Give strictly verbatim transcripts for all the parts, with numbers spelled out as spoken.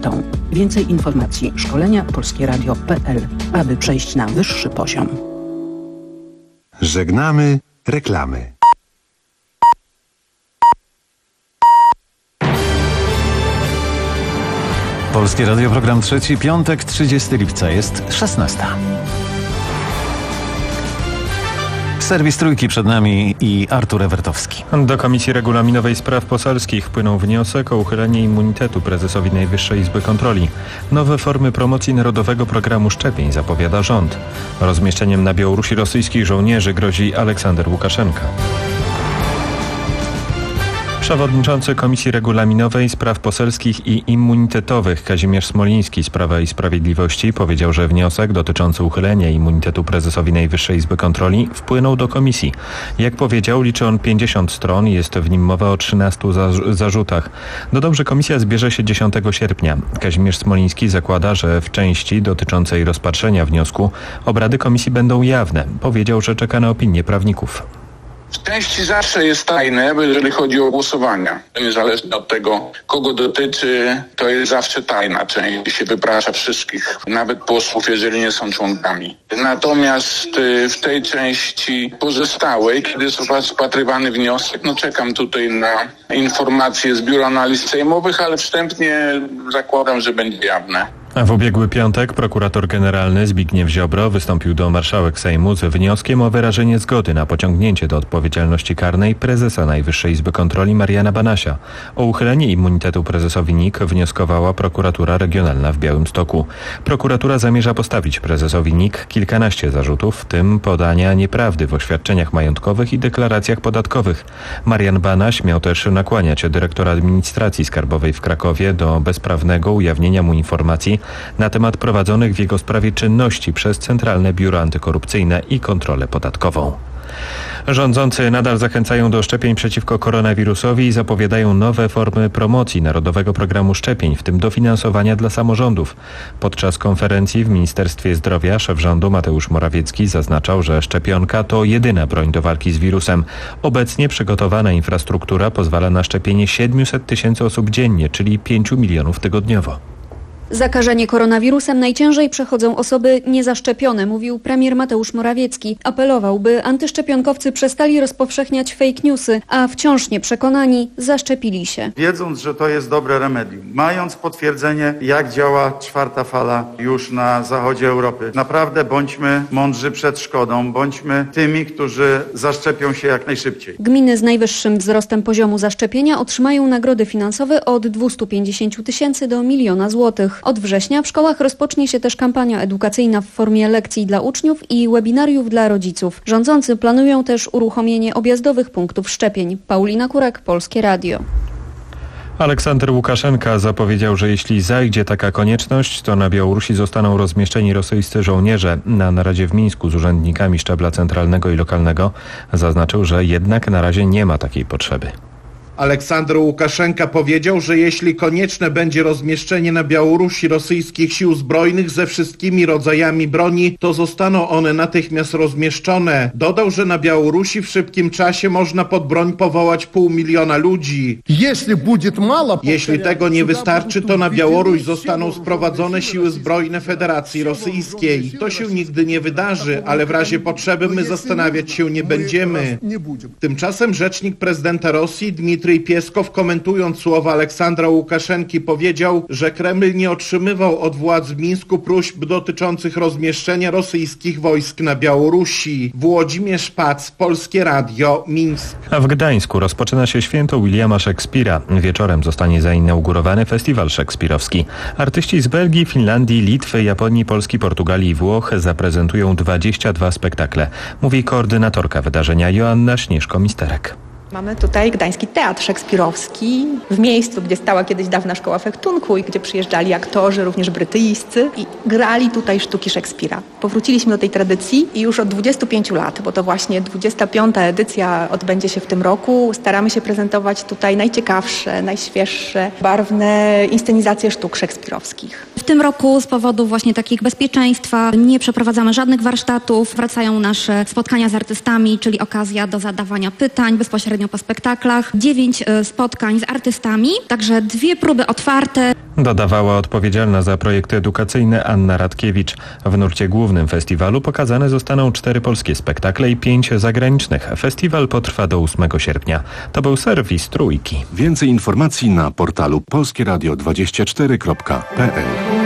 artystą. Więcej informacji szkolenia polskieradio kropka p l, aby przejść na wyższy poziom. Żegnamy reklamy. Polskie Radio, program trzeci, piątek, trzydziestego lipca, jest szesnasta. Serwis Trójki przed nami i Artur Ewertowski. Do Komisji Regulaminowej Spraw Poselskich wpłynął wniosek o uchylenie immunitetu prezesowi Najwyższej Izby Kontroli. Nowe formy promocji Narodowego Programu Szczepień zapowiada rząd. Rozmieszczeniem na Białorusi rosyjskich żołnierzy grozi Aleksander Łukaszenka. Przewodniczący Komisji Regulaminowej Spraw Poselskich i Immunitetowych Kazimierz Smoliński z Prawa i Sprawiedliwości powiedział, że wniosek dotyczący uchylenia immunitetu prezesowi Najwyższej Izby Kontroli wpłynął do komisji. Jak powiedział, liczy on pięćdziesiąt stron i jest w nim mowa o trzynastu zarzutach. Dodał, że komisja zbierze się dziesiątego sierpnia. Kazimierz Smoliński zakłada, że w części dotyczącej rozpatrzenia wniosku obrady komisji będą jawne. Powiedział, że czeka na opinię prawników. W części zawsze jest tajne, jeżeli chodzi o głosowania. Niezależnie od tego, kogo dotyczy, to jest zawsze tajna część. Się wyprasza wszystkich, nawet posłów, jeżeli nie są członkami. Natomiast w tej części pozostałej, kiedy jest rozpatrywany wniosek, no czekam tutaj na informacje z Biura Analiz Sejmowych, ale wstępnie zakładam, że będzie jawne. A w ubiegły piątek prokurator generalny Zbigniew Ziobro wystąpił do marszałek Sejmu z wnioskiem o wyrażenie zgody na pociągnięcie do odpowiedzialności karnej prezesa Najwyższej Izby Kontroli Mariana Banasia. O uchylenie immunitetu prezesowi N I K wnioskowała prokuratura regionalna w Białymstoku. Prokuratura zamierza postawić prezesowi N I K kilkanaście zarzutów, w tym podania nieprawdy w oświadczeniach majątkowych i deklaracjach podatkowych. Marian Banaś miał też nakłaniać dyrektora administracji skarbowej w Krakowie do bezprawnego ujawnienia mu informacji na temat prowadzonych w jego sprawie czynności przez Centralne Biuro Antykorupcyjne i Kontrolę Podatkową. Rządzący nadal zachęcają do szczepień przeciwko koronawirusowi i zapowiadają nowe formy promocji Narodowego Programu Szczepień, w tym dofinansowania dla samorządów. Podczas konferencji w Ministerstwie Zdrowia szef rządu Mateusz Morawiecki zaznaczał, że szczepionka to jedyna broń do walki z wirusem. Obecnie przygotowana infrastruktura pozwala na szczepienie siedmiuset tysięcy osób dziennie, czyli pięciu milionów tygodniowo. Zakażenie koronawirusem najciężej przechodzą osoby niezaszczepione, mówił premier Mateusz Morawiecki. Apelował, by antyszczepionkowcy przestali rozpowszechniać fake newsy, a wciąż nieprzekonani zaszczepili się. Wiedząc, że to jest dobre remedium, mając potwierdzenie, jak działa czwarta fala już na zachodzie Europy, naprawdę bądźmy mądrzy przed szkodą, bądźmy tymi, którzy zaszczepią się jak najszybciej. Gminy z najwyższym wzrostem poziomu zaszczepienia otrzymają nagrody finansowe od dwieście pięćdziesiąt tysięcy do miliona złotych. Od września w szkołach rozpocznie się też kampania edukacyjna w formie lekcji dla uczniów i webinariów dla rodziców. Rządzący planują też uruchomienie objazdowych punktów szczepień. Paulina Kurek, Polskie Radio. Aleksander Łukaszenka zapowiedział, że jeśli zajdzie taka konieczność, to na Białorusi zostaną rozmieszczeni rosyjscy żołnierze. Na naradzie w Mińsku z urzędnikami szczebla centralnego i lokalnego zaznaczył, że jednak na razie nie ma takiej potrzeby. Aleksander Łukaszenka powiedział, że jeśli konieczne będzie rozmieszczenie na Białorusi rosyjskich sił zbrojnych ze wszystkimi rodzajami broni, to zostaną one natychmiast rozmieszczone. Dodał, że na Białorusi w szybkim czasie można pod broń powołać pół miliona ludzi. Jeśli tego nie wystarczy, to na Białoruś zostaną sprowadzone siły zbrojne Federacji Rosyjskiej. To się nigdy nie wydarzy, ale w razie potrzeby my zastanawiać się nie będziemy. Tymczasem rzecznik prezydenta Rosji Dmitrij Pieskow, komentując słowa Aleksandra Łukaszenki, powiedział, że Kreml nie otrzymywał od władz w Mińsku próśb dotyczących rozmieszczenia rosyjskich wojsk na Białorusi. Włodzimierz Pac, Polskie Radio, Mińsk. A w Gdańsku rozpoczyna się święto Williama Szekspira. Wieczorem zostanie zainaugurowany festiwal szekspirowski. Artyści z Belgii, Finlandii, Litwy, Japonii, Polski, Portugalii i Włoch zaprezentują dwadzieścia dwa spektakle. Mówi koordynatorka wydarzenia Joanna Śnieżko-Misterek. Mamy tutaj Gdański Teatr Szekspirowski w miejscu, gdzie stała kiedyś dawna szkoła fechtunku i gdzie przyjeżdżali aktorzy, również brytyjscy i grali tutaj sztuki Szekspira. Powróciliśmy do tej tradycji i już od dwudziestu pięciu lat, bo to właśnie dwudziesta piąta edycja odbędzie się w tym roku. Staramy się prezentować tutaj najciekawsze, najświeższe, barwne inscenizacje sztuk szekspirowskich. W tym roku z powodu właśnie takich bezpieczeństwa nie przeprowadzamy żadnych warsztatów. Wracają nasze spotkania z artystami, czyli okazja do zadawania pytań bezpośrednio bezpośrednio po spektaklach, dziewięć spotkań z artystami, także dwie próby otwarte. Dodawała odpowiedzialna za projekty edukacyjne Anna Radkiewicz. W nurcie głównym festiwalu pokazane zostaną cztery polskie spektakle i pięć zagranicznych. Festiwal potrwa do ósmego sierpnia. To był serwis Trójki. Więcej informacji na portalu polskie radio dwadzieścia cztery kropka p l.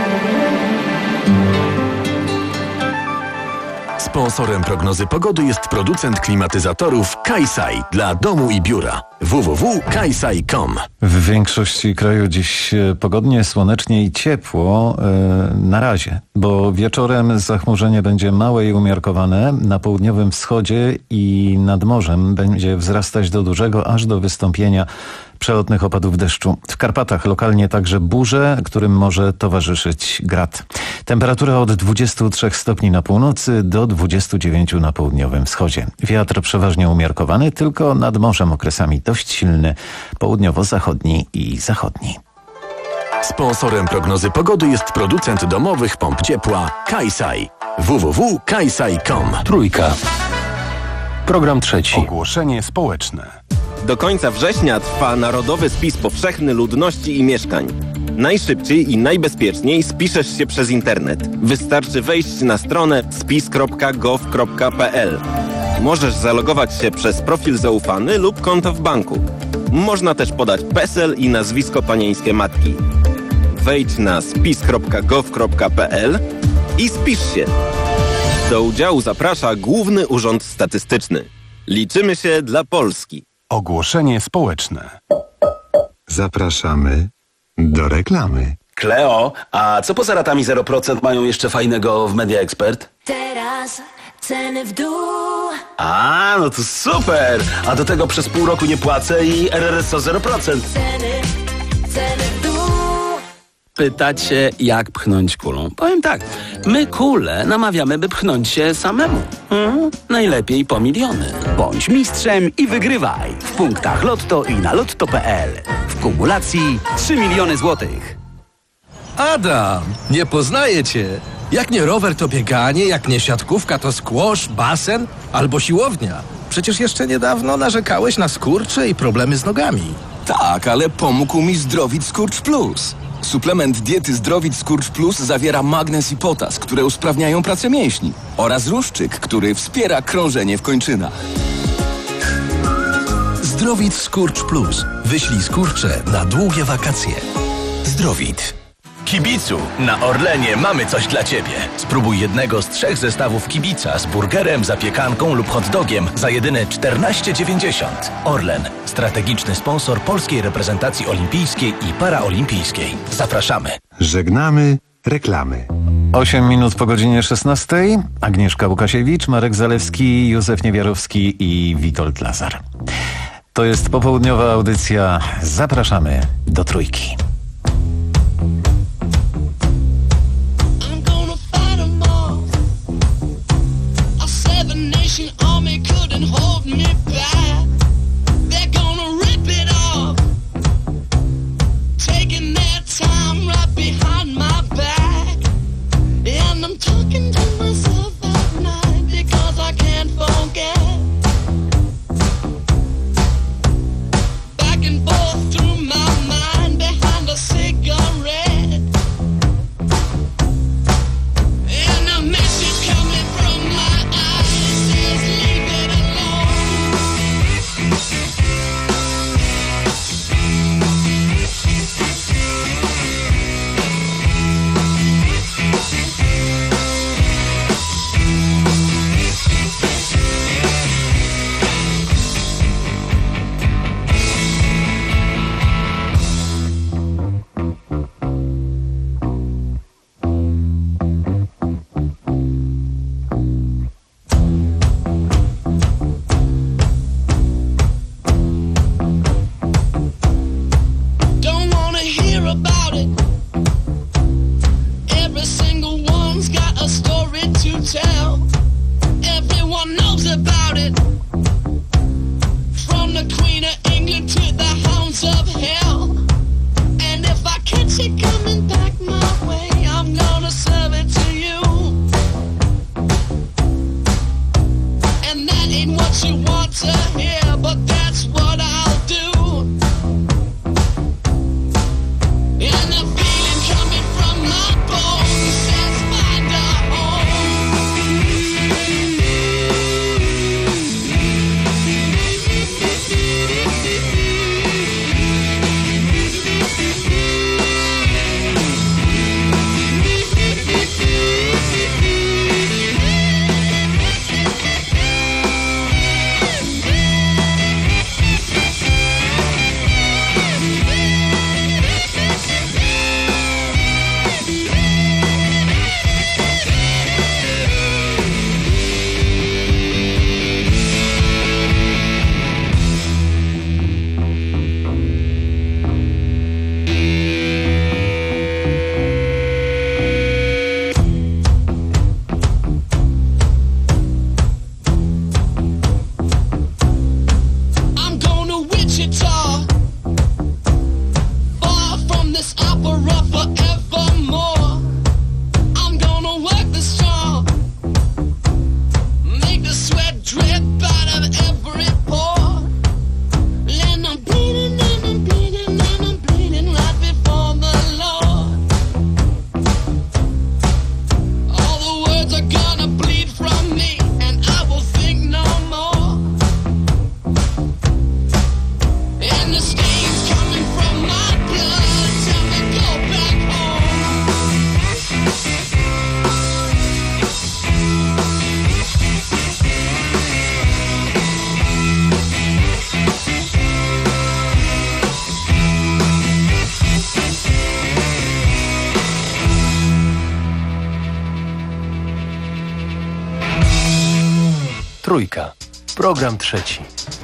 Sponsorem prognozy pogody jest producent klimatyzatorów Kaisai dla domu i biura. w w w kropka kaisai kropka com. W większości kraju dziś pogodnie, słonecznie i ciepło yy, na razie, bo wieczorem zachmurzenie będzie małe i umiarkowane. Na południowym wschodzie i nad morzem będzie wzrastać do dużego, aż do wystąpienia przelotnych opadów deszczu. W Karpatach lokalnie także burze, którym może towarzyszyć grad. Temperatura od dwudziestu trzech stopni na północy do dwudziestu dziewięciu na południowym wschodzie. Wiatr przeważnie umiarkowany, tylko nad morzem okresami dość silny, południowo-zachodni i zachodni. Sponsorem prognozy pogody jest producent domowych pomp ciepła Kaisai. w w w kropka kaisai kropka com. Trójka. Program trzeci. Ogłoszenie społeczne. Do końca września trwa Narodowy Spis Powszechny Ludności i Mieszkań. Najszybciej i najbezpieczniej spiszesz się przez internet. Wystarczy wejść na stronę spis kropka gov kropka p l. Możesz zalogować się przez profil zaufany lub konto w banku. Można też podać PESEL i nazwisko panieńskie matki. Wejdź na spis kropka gov kropka p l i spisz się. Do udziału zaprasza Główny Urząd Statystyczny. Liczymy się dla Polski. Ogłoszenie społeczne. Zapraszamy do reklamy. Kleo, a co poza ratami zero procent mają jeszcze fajnego w Media Expert? Teraz ceny w dół. A, no to super! A do tego przez pół roku nie płacę i R R S O zero procent. Ceny, ceny w dół. Pytacie, jak pchnąć kulą? Powiem tak, my kulę namawiamy, by pchnąć się samemu. Hmm? Najlepiej po miliony. Bądź mistrzem i wygrywaj w punktach Lotto i na lotto kropka p l. W kumulacji trzy miliony złotych. Adam, nie poznaję cię. Jak nie rower, to bieganie, jak nie siatkówka, to squash, basen albo siłownia. Przecież jeszcze niedawno narzekałeś na skurcze i problemy z nogami. Tak, ale pomógł mi Zdrowit Skurcz Plus. Suplement diety Zdrowit Skurcz Plus zawiera magnez i potas, które usprawniają pracę mięśni, oraz ruszczyk, który wspiera krążenie w kończynach. Zdrowit Skurcz Plus. Wyślij skurcze na długie wakacje. Zdrowit. Kibicu, na Orlenie mamy coś dla Ciebie. Spróbuj jednego z trzech zestawów kibica z burgerem, zapiekanką lub hot dogiem za jedyne czternaście dziewięćdziesiąt. Orlen, strategiczny sponsor polskiej reprezentacji olimpijskiej i paraolimpijskiej. Zapraszamy. Żegnamy reklamy. osiem minut po godzinie szesnastej. Agnieszka Łukasiewicz, Marek Zalewski, Józef Niewiarowski i Witold Lazar. To jest popołudniowa audycja. Zapraszamy do Trójki. Army couldn't hold me back. They're gonna rip it off, taking their time right behind my back. And I'm talking to myself at night because I can't forget. Back and forth through my mind behind Trójka. Program trzeci.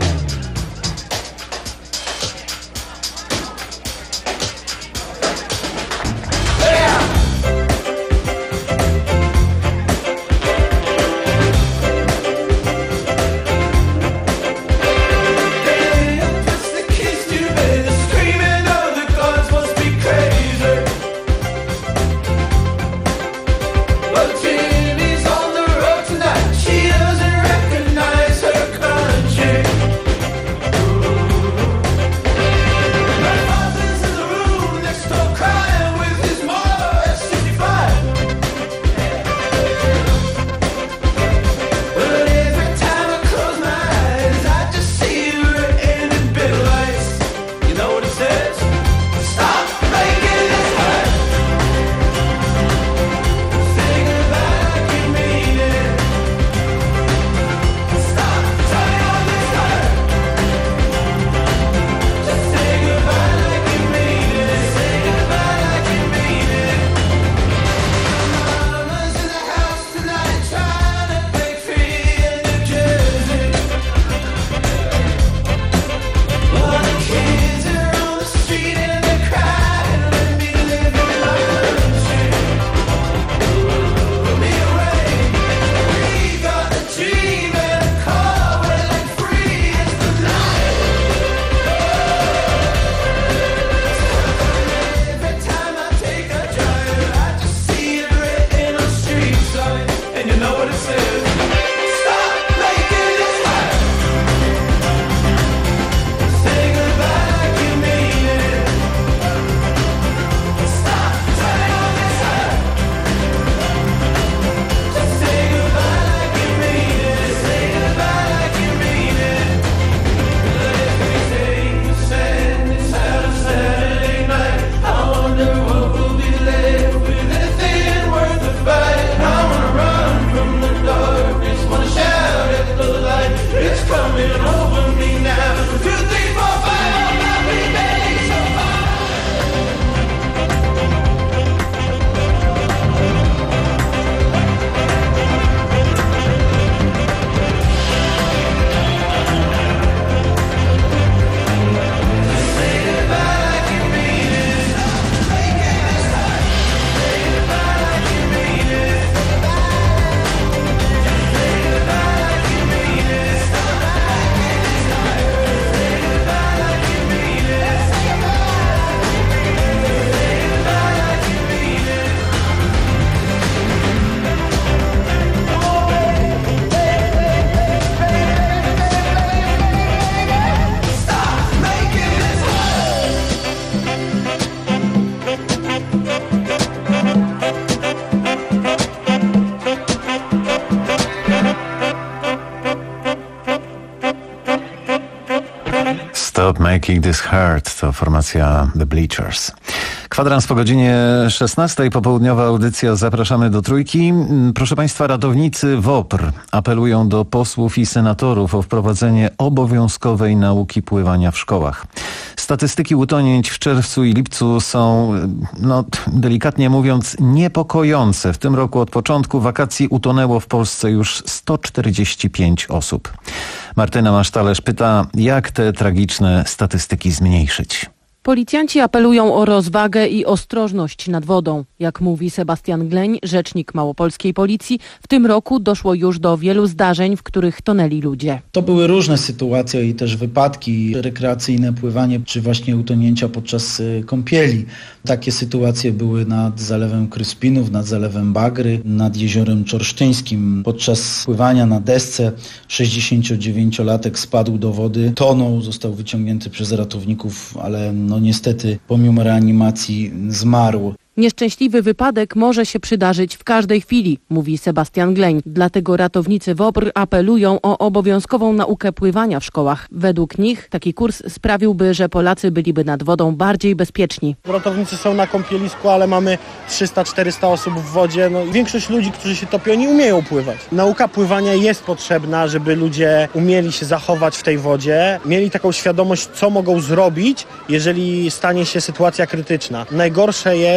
Stop Making This Hurt to formacja The Bleachers. Kwadrans po godzinie szesnastej, popołudniowa audycja Zapraszamy do Trójki. Proszę Państwa, ratownicy W O P R apelują do posłów i senatorów o wprowadzenie obowiązkowej nauki pływania w szkołach. Statystyki utonięć w czerwcu i lipcu są, no delikatnie mówiąc, niepokojące. W tym roku od początku wakacji utonęło w Polsce już sto czterdzieści pięć osób. Martyna Masztalerz pyta, jak te tragiczne statystyki zmniejszyć. Policjanci apelują o rozwagę i ostrożność nad wodą. Jak mówi Sebastian Gleń, rzecznik małopolskiej policji, w tym roku doszło już do wielu zdarzeń, w których tonęli ludzie. To były różne sytuacje i też wypadki, rekreacyjne pływanie, czy właśnie utonięcia podczas kąpieli. Takie sytuacje były nad Zalewem Kryspinów, nad Zalewem Bagry, nad Jeziorem Czorsztyńskim. Podczas pływania na desce sześćdziesięciodziewięciolatek spadł do wody, tonął, został wyciągnięty przez ratowników, ale no niestety pomimo reanimacji zmarł. Nieszczęśliwy wypadek może się przydarzyć w każdej chwili, mówi Sebastian Gleń. Dlatego ratownicy W O P R apelują o obowiązkową naukę pływania w szkołach. Według nich taki kurs sprawiłby, że Polacy byliby nad wodą bardziej bezpieczni. Ratownicy są na kąpielisku, ale mamy trzysta czterysta osób w wodzie. No, większość ludzi, którzy się topią, nie umieją pływać. Nauka pływania jest potrzebna, żeby ludzie umieli się zachować w tej wodzie, mieli taką świadomość, co mogą zrobić, jeżeli stanie się sytuacja krytyczna. Najgorsze jest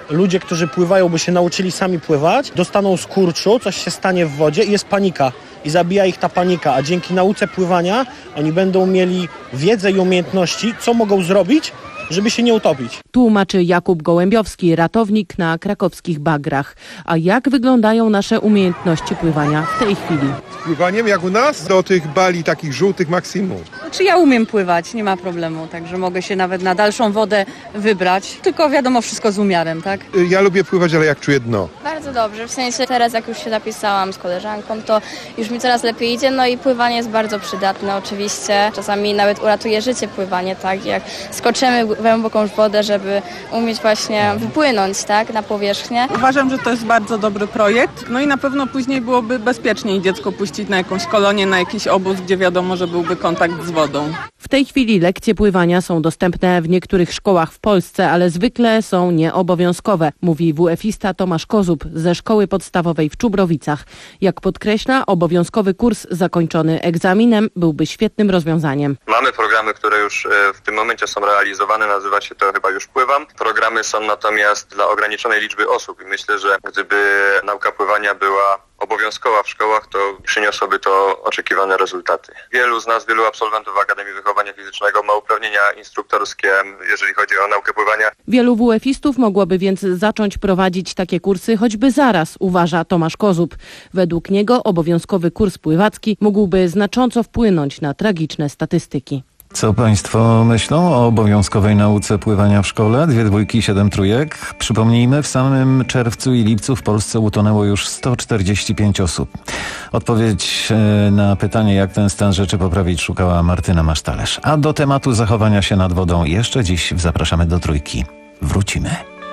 ludzie, którzy pływają, by się nauczyli sami pływać, dostaną skurczu, coś się stanie w wodzie i jest panika. I zabija ich ta panika, a dzięki nauce pływania oni będą mieli wiedzę i umiejętności, co mogą zrobić, żeby się nie utopić. Tłumaczy Jakub Gołębiowski, ratownik na krakowskich bagrach. A jak wyglądają nasze umiejętności pływania w tej chwili? Z pływaniem jak u nas do tych bali takich żółtych maksimum. Znaczy ja umiem pływać, nie ma problemu, także mogę się nawet na dalszą wodę wybrać, tylko wiadomo wszystko z umiarem, tak? Ja lubię pływać, ale jak czuję dno. Bardzo dobrze, w sensie teraz jak już się napisałam z koleżanką, to już mi coraz lepiej idzie, no i pływanie jest bardzo przydatne oczywiście. Czasami nawet uratuje życie pływanie, tak? Jak skoczymy w głęboką wodę, żeby umieć właśnie wypłynąć, tak? Na powierzchnię. Uważam, że to jest bardzo dobry projekt, no i na pewno później byłoby bezpieczniej dziecko puścić na jakąś kolonię, na jakiś obóz, gdzie wiadomo, że byłby kontakt z wodą. W tej chwili lekcje pływania są dostępne w niektórych szkołach w Polsce, ale zwykle są nieobowiązkowe, mówi W F-ista Tomasz Kozub ze Szkoły Podstawowej w Czubrowicach. Jak podkreśla, obowiązkowy kurs zakończony egzaminem byłby świetnym rozwiązaniem. Mamy programy, które już w tym momencie są realizowane, nazywa się to Chyba już pływam. Programy są natomiast dla ograniczonej liczby osób i myślę, że gdyby nauka pływania była obowiązkowa w szkołach, to przyniosłoby to oczekiwane rezultaty. Wielu z nas, wielu absolwentów Akademii Wychowania Fizycznego ma uprawnienia instruktorskie, jeżeli chodzi o naukę pływania. Wielu W F-istów mogłoby więc zacząć prowadzić takie kursy choćby zaraz, uważa Tomasz Kozub. Według niego obowiązkowy kurs pływacki mógłby znacząco wpłynąć na tragiczne statystyki. Co państwo myślą o obowiązkowej nauce pływania w szkole? Dwie dwójki, siedem trójek. Przypomnijmy, w samym czerwcu i lipcu w Polsce utonęło już sto czterdzieści pięć osób. Odpowiedź na pytanie, jak ten stan rzeczy poprawić, szukała Martyna Masztalerz. A do tematu zachowania się nad wodą jeszcze dziś zapraszamy do trójki. Wrócimy.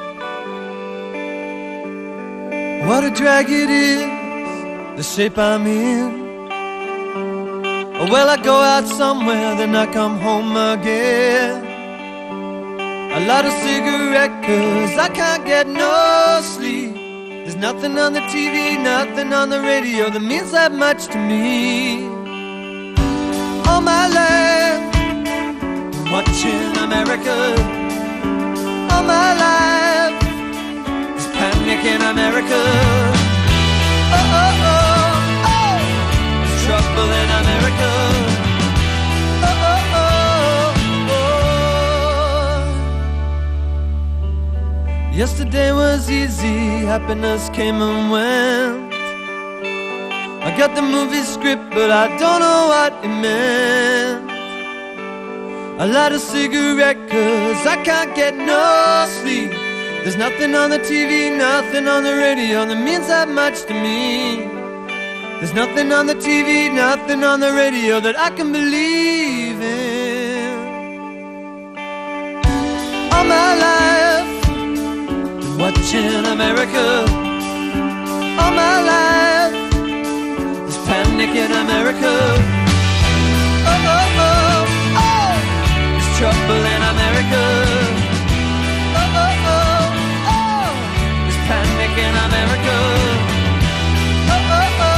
What a drag it is, the shape I'm in. Well, I go out somewhere, then I come home again. A lot of cigarette, cause I can't get no sleep. There's nothing on the T V, nothing on the radio that means that much to me. All my life, watching America. All my life, there's panic in America. Oh, oh, oh, oh, there's trouble in America. Oh, oh, oh, oh. Yesterday was easy, happiness came and went. I got the movie script, but I don't know what it meant. I light a cigarette, cause I can't get no sleep. There's nothing on the T V, nothing on the radio that means that much to me. There's nothing on the T V, nothing on the radio that I can believe in. All my life, been watching America. All my life, there's panic in America. Oh, oh, oh, oh, there's trouble in America. Oh, oh, oh, oh, there's panic in America. Oh, oh, oh.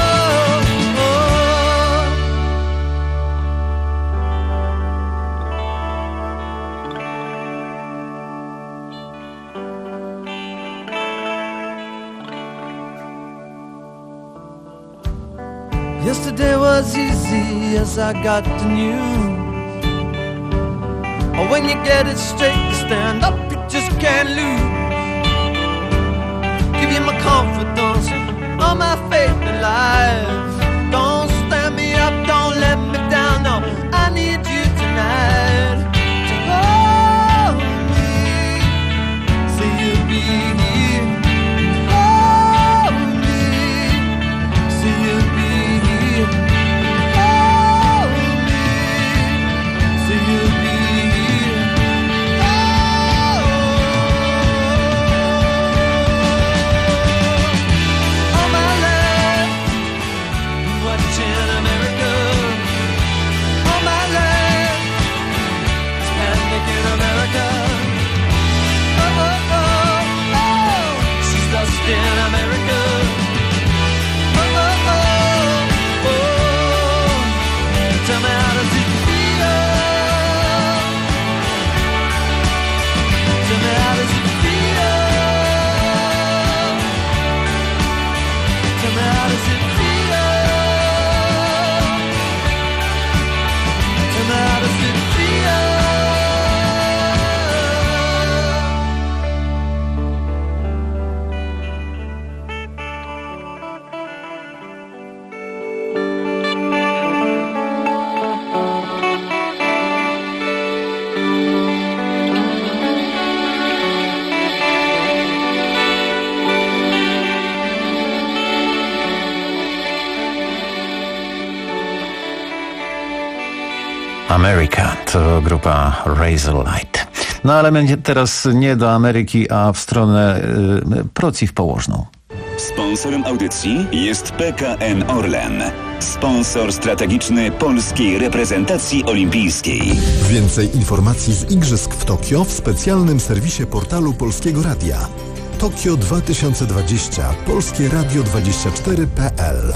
Yesterday was easy as I got the news. Oh, when you get it straight, you stand up, you just can't lose. Give you my confidence, all my faith in life. Don't stand me up, don't let me down, no, I need you tonight. To hold me, say you'll be here. Hold me, say you'll be here. Hold me, say you'll be here. Oh, America to grupa Razorlight. No ale my teraz nie do Ameryki, a w stronę y, procji w położną. Sponsorem audycji jest P K N Orlen, sponsor strategiczny polskiej reprezentacji olimpijskiej. Więcej informacji z Igrzysk w Tokio w specjalnym serwisie portalu Polskiego Radia. Tokio dwa tysiące dwadzieścia, polskie radio dwadzieścia cztery kropka p l.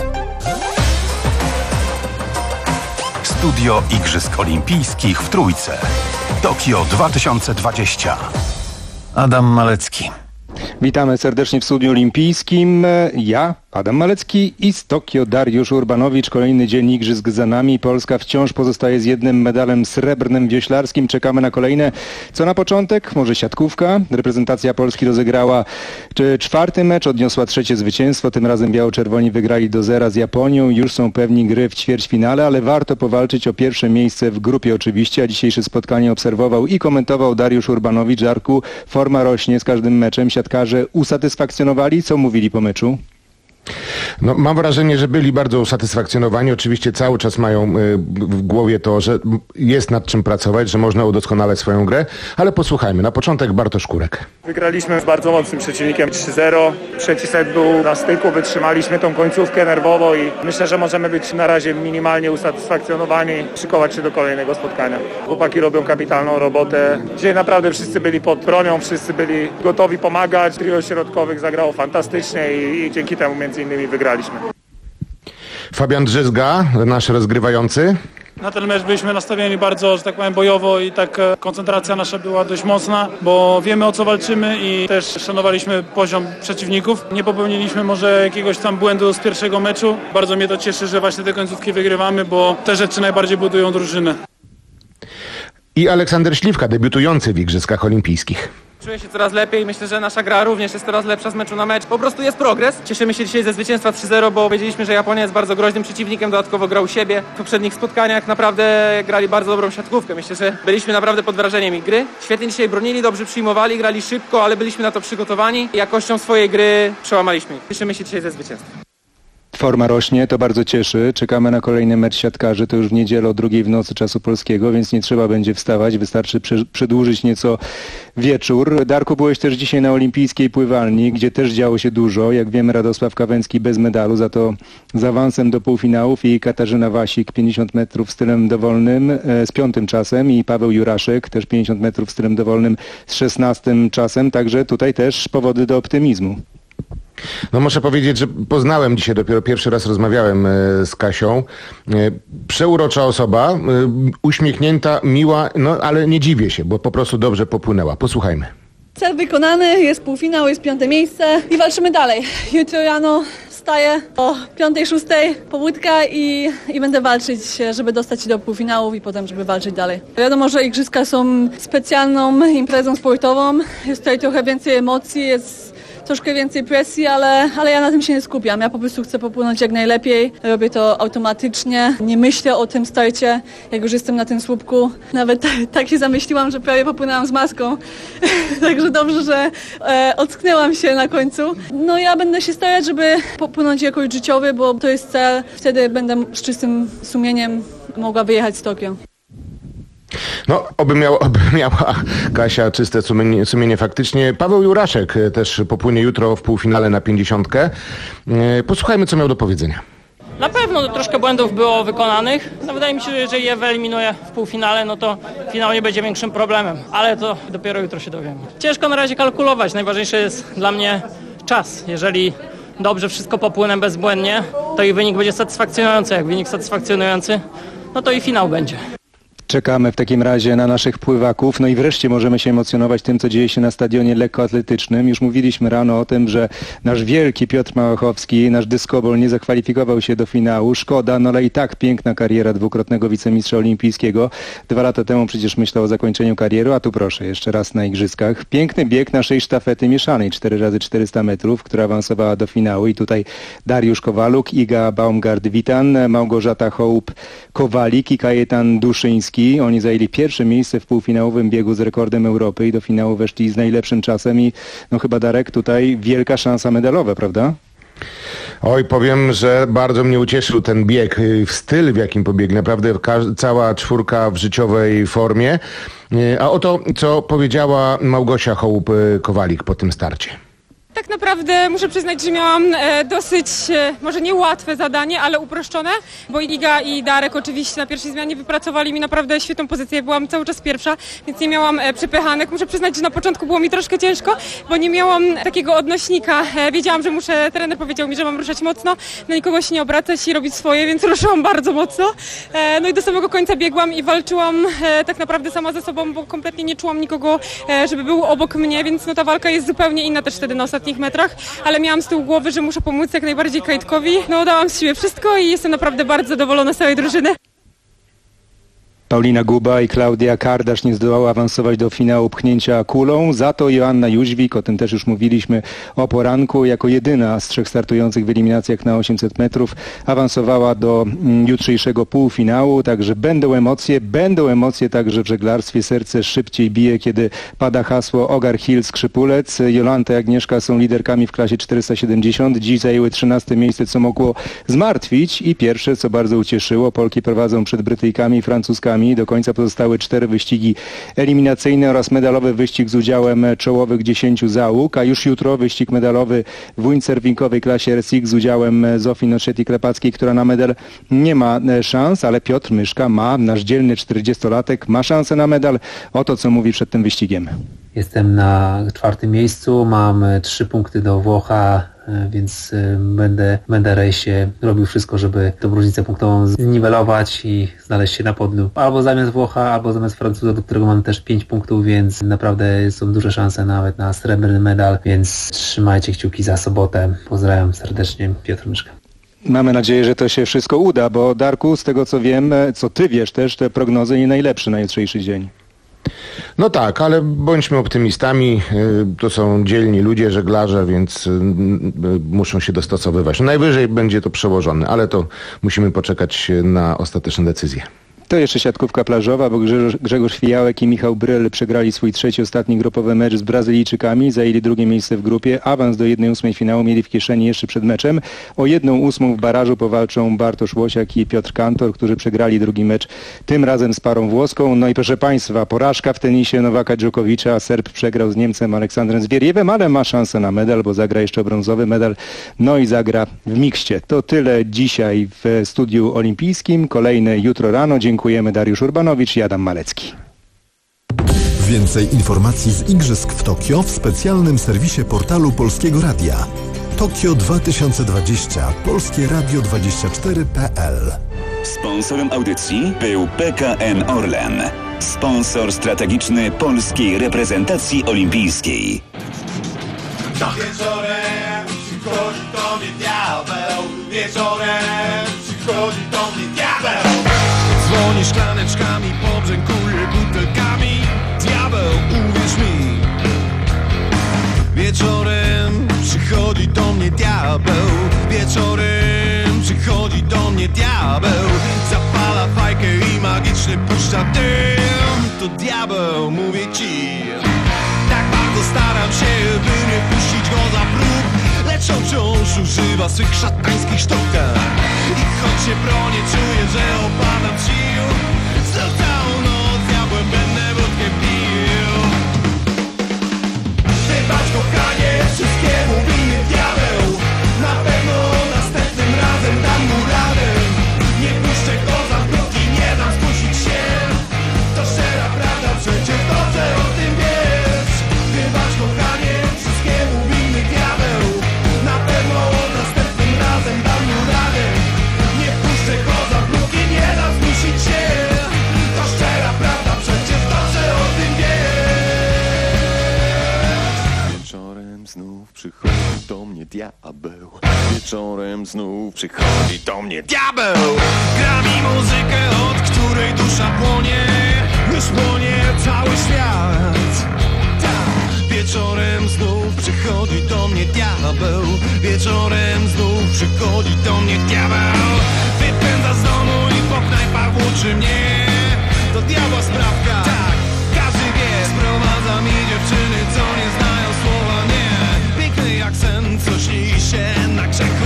Studio Igrzysk Olimpijskich w Trójce. Tokio dwa tysiące dwadzieścia. Adam Malecki. Witamy serdecznie w studiu olimpijskim. Ja, Adam Malecki i z Tokio Dariusz Urbanowicz. Kolejny dzień igrzysk za nami. Polska wciąż pozostaje z jednym medalem srebrnym wioślarskim. Czekamy na kolejne. Co na początek? Może siatkówka. Reprezentacja Polski rozegrała czwarty mecz, odniosła trzecie zwycięstwo. Tym razem biało-czerwoni wygrali do zera z Japonią. Już są pewni gry w ćwierćfinale, ale warto powalczyć o pierwsze miejsce w grupie oczywiście. A dzisiejsze spotkanie obserwował i komentował Dariusz Urbanowicz. Darku, forma rośnie z każdym meczem. Siatkarze usatysfakcjonowali? Co mówili po meczu? No, mam wrażenie, że byli bardzo usatysfakcjonowani. Oczywiście cały czas mają w głowie to, że jest nad czym pracować, że można udoskonalać swoją grę, ale posłuchajmy. Na początek Bartosz Kurek. Wygraliśmy z bardzo mocnym przeciwnikiem trzy zero. Trzeci set był na styku, wytrzymaliśmy tą końcówkę nerwowo i myślę, że możemy być na razie minimalnie usatysfakcjonowani, szykować się do kolejnego spotkania. Chłopaki robią kapitalną robotę. Dzisiaj naprawdę wszyscy byli pod bronią, wszyscy byli gotowi pomagać. Trio środkowych zagrało fantastycznie i, i dzięki temu między innymi wygraliśmy. Fabian Drzyzga, nasz rozgrywający. Na ten mecz byliśmy nastawieni bardzo, że tak powiem, bojowo i tak koncentracja nasza była dość mocna, bo wiemy, o co walczymy i też szanowaliśmy poziom przeciwników. Nie popełniliśmy może jakiegoś tam błędu z pierwszego meczu. Bardzo mnie to cieszy, że właśnie te końcówki wygrywamy, bo te rzeczy najbardziej budują drużynę. I Aleksander Śliwka, debiutujący w Igrzyskach Olimpijskich. Czuję się coraz lepiej, myślę, że nasza gra również jest coraz lepsza z meczu na mecz. Po prostu jest progres. Cieszymy się dzisiaj ze zwycięstwa trzy zero, bo wiedzieliśmy, że Japonia jest bardzo groźnym przeciwnikiem, dodatkowo grał u siebie. W poprzednich spotkaniach naprawdę grali bardzo dobrą siatkówkę. Myślę, że byliśmy naprawdę pod wrażeniem ich gry. Świetnie dzisiaj bronili, dobrze przyjmowali, grali szybko, ale byliśmy na to przygotowani. Jakością swojej gry przełamaliśmy ich. Cieszymy się dzisiaj ze zwycięstwa. Forma rośnie, to bardzo cieszy. Czekamy na kolejny mecz siatkarzy. To już w niedzielę o drugiej w nocy czasu polskiego, więc nie trzeba będzie wstawać. Wystarczy prze- przedłużyć nieco wieczór. Darku, byłeś też dzisiaj na olimpijskiej pływalni, gdzie też działo się dużo. Jak wiemy, Radosław Kawęcki bez medalu, za to z awansem do półfinałów i Katarzyna Wasik pięćdziesiąt metrów stylem dowolnym e, z piątym czasem i Paweł Juraszek też pięćdziesiąt metrów stylem dowolnym z szesnastym czasem. Także tutaj też powody do optymizmu. No muszę powiedzieć, że poznałem dzisiaj, dopiero pierwszy raz rozmawiałem z Kasią. Przeurocza osoba, uśmiechnięta, miła, no ale nie dziwię się, bo po prostu dobrze popłynęła. Posłuchajmy. Cel wykonany, jest półfinał, jest piąte miejsce i walczymy dalej. Jutro rano wstaję o piątej, szóstej po łódkę i, i będę walczyć, żeby dostać się do półfinałów i potem, żeby walczyć dalej. Wiadomo, że igrzyska są specjalną imprezą sportową, jest tutaj trochę więcej emocji, jest troszkę więcej presji, ale, ale ja na tym się nie skupiam. Ja po prostu chcę popłynąć jak najlepiej. Robię to automatycznie. Nie myślę o tym starcie, jak już jestem na tym słupku. Nawet tak się zamyśliłam, że prawie popłynęłam z maską. Także dobrze, że e, ocknęłam się na końcu. No ja będę się starać, żeby popłynąć jakoś życiowy, bo to jest cel. Wtedy będę z czystym sumieniem mogła wyjechać z Tokio. No, oby, miał, oby miała Kasia czyste sumienie, sumienie faktycznie. Paweł Juraszek też popłynie jutro w półfinale na pięćdziesiątkę. Posłuchajmy, co miał do powiedzenia. Na pewno troszkę błędów było wykonanych. No, wydaje mi się, że jeżeli je wyeliminuję w półfinale, no to finał nie będzie większym problemem. Ale to dopiero jutro się dowiemy. Ciężko na razie kalkulować. Najważniejszy jest dla mnie czas. Jeżeli dobrze wszystko popłynę bezbłędnie, to i wynik będzie satysfakcjonujący. Jak wynik satysfakcjonujący, no to i finał będzie. Czekamy w takim razie na naszych pływaków. No i wreszcie możemy się emocjonować tym, co dzieje się na stadionie lekkoatletycznym. Już mówiliśmy rano o tym, że nasz wielki Piotr Małachowski, nasz dyskobol nie zakwalifikował się do finału. Szkoda, no ale i tak piękna kariera dwukrotnego wicemistrza olimpijskiego. Dwa lata temu przecież myślał o zakończeniu kariery, a tu proszę, jeszcze raz na igrzyskach. Piękny bieg naszej sztafety mieszanej, cztery razy czterysta metrów, która awansowała do finału i tutaj Dariusz Kowaluk, Iga Baumgart-Witan, Małgorzata Hołb-Kowalik i Kajetan Duszyński. Oni zajęli pierwsze miejsce w półfinałowym biegu z rekordem Europy i do finału weszli z najlepszym czasem i no chyba, Darek, tutaj wielka szansa medalowa, prawda? Oj, powiem, że bardzo mnie ucieszył ten bieg, w styl, w jakim pobiegł. Naprawdę cała czwórka w życiowej formie. A oto, co powiedziała Małgosia Hołup-Kowalik po tym starcie. Tak naprawdę muszę przyznać, że miałam e, dosyć, e, może nie łatwe zadanie, ale uproszczone, bo i Iga i Darek oczywiście na pierwszej zmianie wypracowali mi naprawdę świetną pozycję. Byłam cały czas pierwsza, więc nie miałam e, przepychanek. Muszę przyznać, że na początku było mi troszkę ciężko, bo nie miałam takiego odnośnika. E, wiedziałam, że muszę, trener powiedział mi, że mam ruszać mocno, na nikogo się nie obracać i robić swoje, więc ruszyłam bardzo mocno. E, no i do samego końca biegłam i walczyłam e, tak naprawdę sama ze sobą, bo kompletnie nie czułam nikogo, e, żeby był obok mnie, więc no ta walka jest zupełnie inna też wtedy na ostatnich metrach, ale miałam z tyłu głowy, że muszę pomóc jak najbardziej Kajtkowi. No dałam z siebie wszystko i jestem naprawdę bardzo zadowolona z całej drużyny. Paulina Guba i Klaudia Kardasz nie zdołała awansować do finału pchnięcia kulą, za to Joanna Jóźwik, o tym też już mówiliśmy o poranku, jako jedyna z trzech startujących w eliminacjach na osiemset metrów awansowała do jutrzejszego półfinału, także będą emocje, będą emocje także w żeglarstwie. Serce szybciej bije, kiedy pada hasło Ogar Hill Skrzypulec. Jolanta i Agnieszka są liderkami w klasie czterysta siedemdziesiąt, dziś zajęły trzynaste miejsce, co mogło zmartwić i pierwsze, co bardzo ucieszyło, Polki prowadzą przed Brytyjkami i Francuzkami. Do końca pozostały cztery wyścigi eliminacyjne oraz medalowy wyścig z udziałem czołowych dziesięciu załóg, a już jutro wyścig medalowy w windsurfingowej klasie R S X z udziałem Zofii Noszeti-Klepackiej, która na medal nie ma szans, ale Piotr Myszka ma, nasz dzielny czterdziestolatek, ma szansę na medal. Oto co mówi przed tym wyścigiem. Jestem na czwartym miejscu, mam trzy punkty do Włocha, więc będę w będę rejsie robił wszystko, żeby tą różnicę punktową zniwelować i znaleźć się na podium. Albo zamiast Włocha, albo zamiast Francuza, do którego mam też pięć punktów, więc naprawdę są duże szanse nawet na srebrny medal, więc trzymajcie kciuki za sobotę. Pozdrawiam serdecznie, Piotr Myszka. Mamy nadzieję, że to się wszystko uda, bo Darku, z tego co wiem, co ty wiesz też, te prognozy nie najlepsze na jutrzejszy dzień. No tak, ale bądźmy optymistami. To są dzielni ludzie, żeglarze, więc muszą się dostosowywać. Najwyżej będzie to przełożone, ale to musimy poczekać na ostateczne decyzje. To jeszcze siatkówka plażowa, bo Grzegorz, Grzegorz Fijałek i Michał Bryl przegrali swój trzeci, ostatni grupowy mecz z Brazylijczykami, zajęli drugie miejsce w grupie. Awans do jednej ósmej finału mieli w kieszeni jeszcze przed meczem. O jedną ósmą w barażu powalczą Bartosz Łosiak i Piotr Kantor, którzy przegrali drugi mecz, tym razem z parą włoską. No i proszę Państwa, porażka w tenisie Nowaka Dżokowicza. Serb przegrał z Niemcem Aleksandrem Zwierjewem, ale ma szansę na medal, bo zagra jeszcze o brązowy medal. No i zagra w mikście. To tyle dzisiaj w studiu olimpijskim. Kolejne jutro rano. Dziękuję. Dziękujemy, Dariusz Urbanowicz i Adam Malecki. Więcej informacji z Igrzysk w Tokio w specjalnym serwisie portalu Polskiego Radia. Tokio dwa tysiące dwadzieścia. Polskie Radio dwadzieścia cztery kropka p l. Sponsorem audycji był P K N Orlen. Sponsor strategiczny polskiej reprezentacji olimpijskiej. Wieczorem przychodzi do mnie diabeł. Wieczorem przychodzi do mnie diabeł. Dzwoni szklaneczkami, po brzękuje butelkami. Diabeł, uwierz mi. Wieczorem przychodzi do mnie diabeł. Wieczorem przychodzi do mnie diabeł. Zapala fajkę i magicznie puszcza dym. To diabeł, mówię ci. Tak bardzo staram się, by nie puścić go za próg, lecz on wciąż używa swych szatańskich sztuczek. I choć się bronię, czuję, że opadam w sił. Znów całą noc diabłem będę wódkę pił. Wybacz kochanie, wszystkiemu winny diabeł. Na pewno następnym razem dam mu radę. Nie puszczę go za próg i nie dam zmusić się. To szczera prawda, przecież dobrze o tym wiesz. Wybacz kochanie, wszystkiemu winny diabeł. Na pewno następnym razem dam mu radę. Nie puszczę go za próg i nie dam zmusić się. To szczera prawda, przecież dobrze o tym wiesz. Wieczorem znów przychodzi do mnie diabeł. Wieczorem znów przychodzi do mnie diabeł. Gra mi muzykę, od której dusza płonie. Już płonie cały świat. Wieczorem znów przychodzi do mnie diabeł. Wieczorem znów przychodzi do mnie diabeł. Wypędza z domu i po knajpach włóczy mnie. To diabła sprawka, tak, każdy wie. Sprowadza mi dziewczyny, co nie znają słowa nie. Piękny jak sen, co śni się na grzech.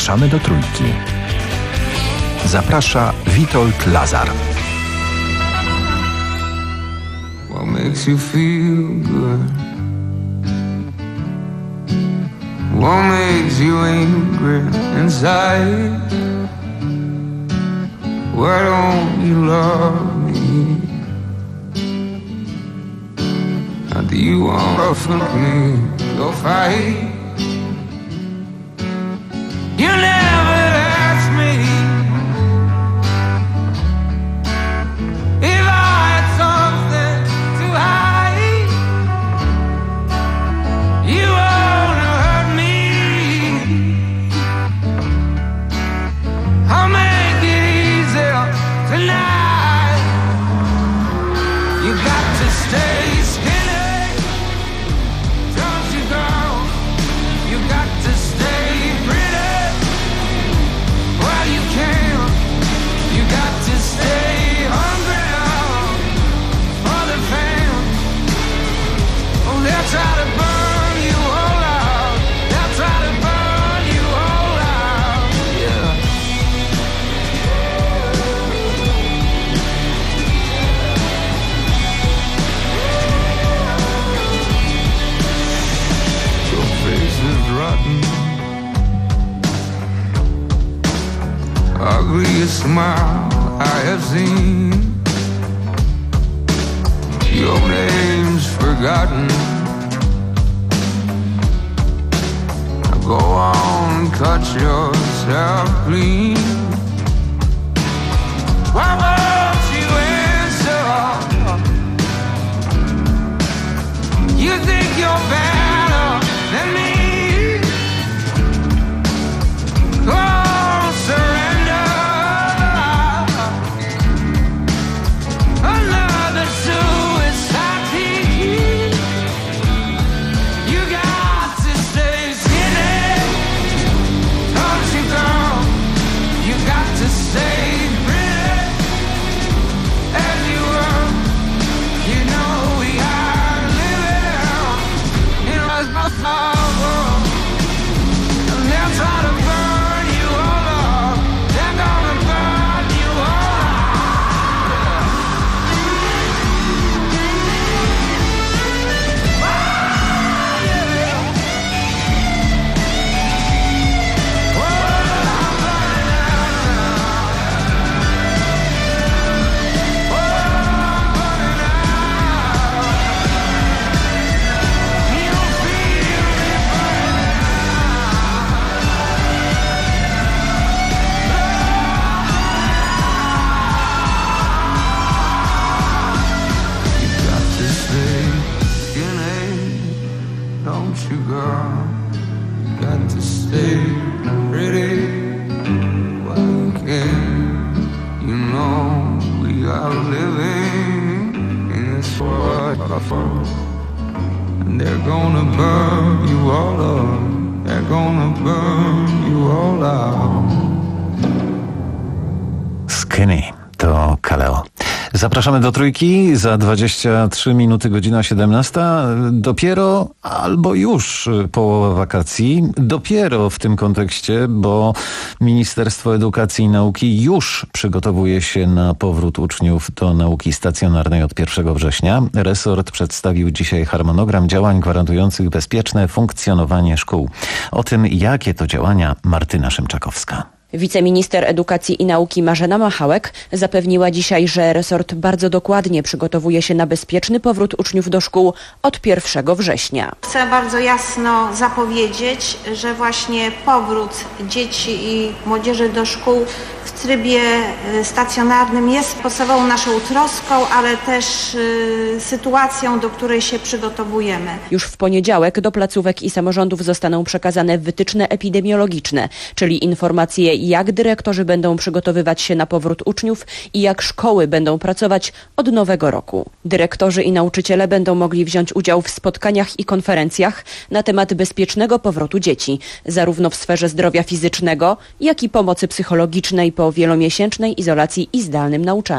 Zapraszamy do Trójki. Zaprasza Witold Lazar. What makes you feel good? What makes you angry inside? Why don't you love me? How do you want from me? Go fight. You never asked me if I had something to hide. You wanna hurt me? I'll make it easier tonight. You got to stay skinny, don't you, girl? You got to stay pretty while you can. You got to stay hungry for the fans. Oh, they'll try to burn you all out. They'll try to burn you all out. Yeah. Your face is rotten. Ugliest smile I have seen. Your name's forgotten. Now go on, cut yourself clean. Why won't you answer? You think you're better than me? Oh, surrender. Another suicide plea. You got to stay skinny, don't you, girl? You got to stay pretty as you were. You know we are living in a small world, and they'll try to burn you all up. They're gonna burn you all don't you, girl? You got to stay pretty while you can. You know we are living in this world, and they're gonna burn you all up. They're gonna burn you all out. Skinny to Kaleo. Zapraszamy do Trójki, za dwadzieścia trzy minuty, godzina siedemnasta. Dopiero albo już połowa wakacji. Dopiero w tym kontekście, bo Ministerstwo Edukacji i Nauki już przygotowuje się na powrót uczniów do nauki stacjonarnej od pierwszego września. Resort przedstawił dzisiaj harmonogram działań gwarantujących bezpieczne funkcjonowanie szkół. O tym, jakie to działania, Martyna Szymczakowska. Wiceminister Edukacji i Nauki Marzena Machałek zapewniła dzisiaj, że resort bardzo dokładnie przygotowuje się na bezpieczny powrót uczniów do szkół od pierwszego września. Chcę bardzo jasno zapowiedzieć, że właśnie powrót dzieci i młodzieży do szkół w trybie stacjonarnym jest podstawową naszą troską, ale też y, sytuacją, do której się przygotowujemy. Już w poniedziałek do placówek i samorządów zostaną przekazane wytyczne epidemiologiczne, czyli informacje, jak dyrektorzy będą przygotowywać się na powrót uczniów i jak szkoły będą pracować od nowego roku. Dyrektorzy i nauczyciele będą mogli wziąć udział w spotkaniach i konferencjach na temat bezpiecznego powrotu dzieci, zarówno w sferze zdrowia fizycznego, jak i pomocy psychologicznej po wielomiesięcznej izolacji i zdalnym nauczaniu.